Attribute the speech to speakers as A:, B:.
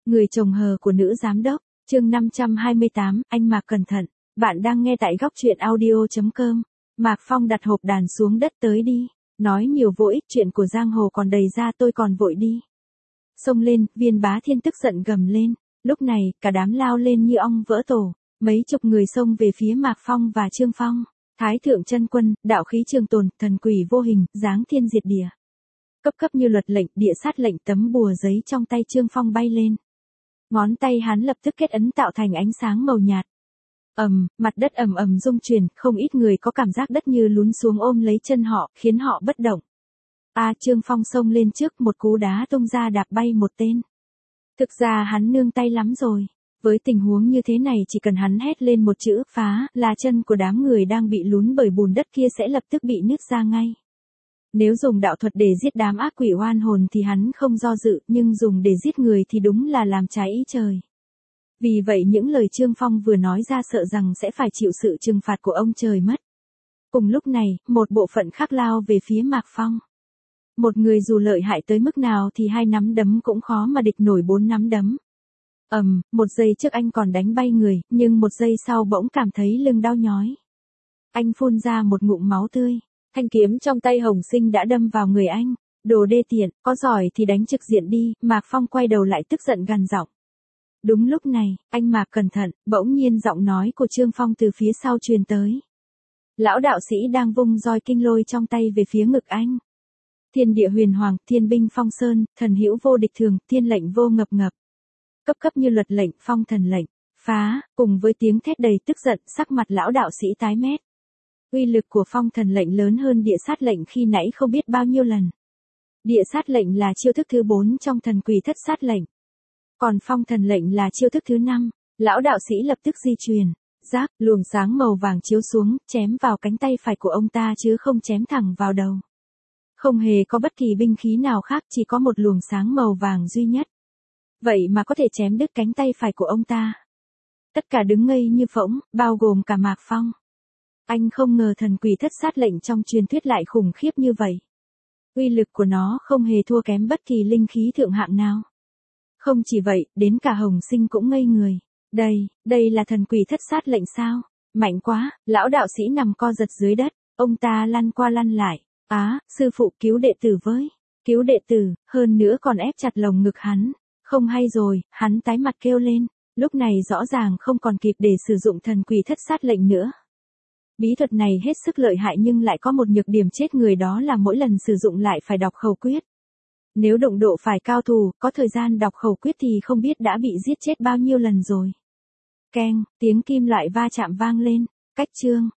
A: Người chồng hờ của nữ giám đốc, chương 528, anh Mạc cẩn thận. Bạn đang nghe tại góc truyện audio.com. Mạc Phong đặt hộp đàn xuống đất tới đi. Nói nhiều vô ích, chuyện của giang hồ còn đầy ra, tôi còn vội đi. Xông lên, Viên Bá Thiên tức giận gầm lên. Lúc này, cả đám lao lên như ong vỡ tổ. Mấy chục người xông về phía Mạc Phong và Trương Phong. Thái thượng chân quân, đạo khí trường tồn, thần quỷ vô hình, giáng thiên diệt địa. Cấp cấp như luật lệnh, địa sát lệnh, tấm bùa giấy trong tay Trương Phong bay lên. Ngón tay hắn lập tức kết ấn tạo thành ánh sáng màu nhạt. Mặt đất ầm ầm rung chuyển, không ít người có cảm giác đất như lún xuống ôm lấy chân họ, khiến họ bất động. Trương Phong xông lên trước, một cú đá tung ra đạp bay một tên. Thực ra hắn nương tay lắm rồi. Với tình huống như thế này, chỉ cần hắn hét lên một chữ phá, là chân của đám người đang bị lún bởi bùn đất kia sẽ lập tức bị nứt ra ngay. Nếu dùng đạo thuật để giết đám ác quỷ oan hồn thì hắn không do dự, nhưng dùng để giết người thì đúng là làm trái ý trời. Vì vậy những lời Trương Phong vừa nói ra sợ rằng sẽ phải chịu sự trừng phạt của ông trời mất. Cùng lúc này, một bộ phận khác lao về phía Mạc Phong. Một người dù lợi hại tới mức nào thì 2 nắm đấm cũng khó mà địch nổi 4 nắm đấm. Một giây trước anh còn đánh bay người, nhưng một giây sau bỗng cảm thấy lưng đau nhói. Anh phun ra một ngụm máu tươi. Thanh kiếm trong tay Hồng Sinh đã đâm vào người anh. Đồ đê tiện, có giỏi thì đánh trực diện đi. Mạc Phong quay đầu lại tức giận gằn giọng. Đúng lúc này, anh Mạc cẩn thận, bỗng nhiên giọng nói của Trương Phong từ phía sau truyền tới. Lão đạo sĩ đang vung roi kinh lôi trong tay về phía ngực anh. Thiên địa huyền hoàng, thiên binh phong sơn, thần hữu vô địch thường, thiên lệnh vô ngập ngập. Cấp cấp như luật lệnh, phong thần lệnh, phá, cùng với tiếng thét đầy tức giận, sắc mặt lão đạo sĩ tái mét. Uy lực của phong thần lệnh lớn hơn địa sát lệnh khi nãy không biết bao nhiêu lần. Địa sát lệnh là chiêu thức thứ 4 trong thần quỷ thất sát lệnh. Còn phong thần lệnh là chiêu thức thứ 5. Lão đạo sĩ lập tức di chuyển. Rác, luồng sáng màu vàng chiếu xuống, chém vào cánh tay phải của ông ta chứ không chém thẳng vào đầu. Không hề có bất kỳ binh khí nào khác, chỉ có một luồng sáng màu vàng duy nhất. Vậy mà có thể chém đứt cánh tay phải của ông ta. Tất cả đứng ngây như phỗng, bao gồm cả Mạc Phong. Anh không ngờ thần quỷ thất sát lệnh trong truyền thuyết lại khủng khiếp như vậy. Uy lực của nó không hề thua kém bất kỳ linh khí thượng hạng nào. Không chỉ vậy, đến cả Hồng Sinh cũng ngây người. Đây là thần quỷ thất sát lệnh sao? Mạnh quá, lão đạo sĩ nằm co giật dưới đất, ông ta lăn qua lăn lại. Sư phụ cứu đệ tử với. Cứu đệ tử, hơn nữa còn ép chặt lồng ngực hắn. Không hay rồi, hắn tái mặt kêu lên. Lúc này rõ ràng không còn kịp để sử dụng thần quỷ thất sát lệnh nữa. Bí thuật này hết sức lợi hại nhưng lại có một nhược điểm chết người, đó là mỗi lần sử dụng lại phải đọc khẩu quyết. Nếu đụng độ phải cao thủ, có thời gian đọc khẩu quyết thì không biết đã bị giết chết bao nhiêu lần rồi. Keng, tiếng kim loại va chạm vang lên. Cách chương,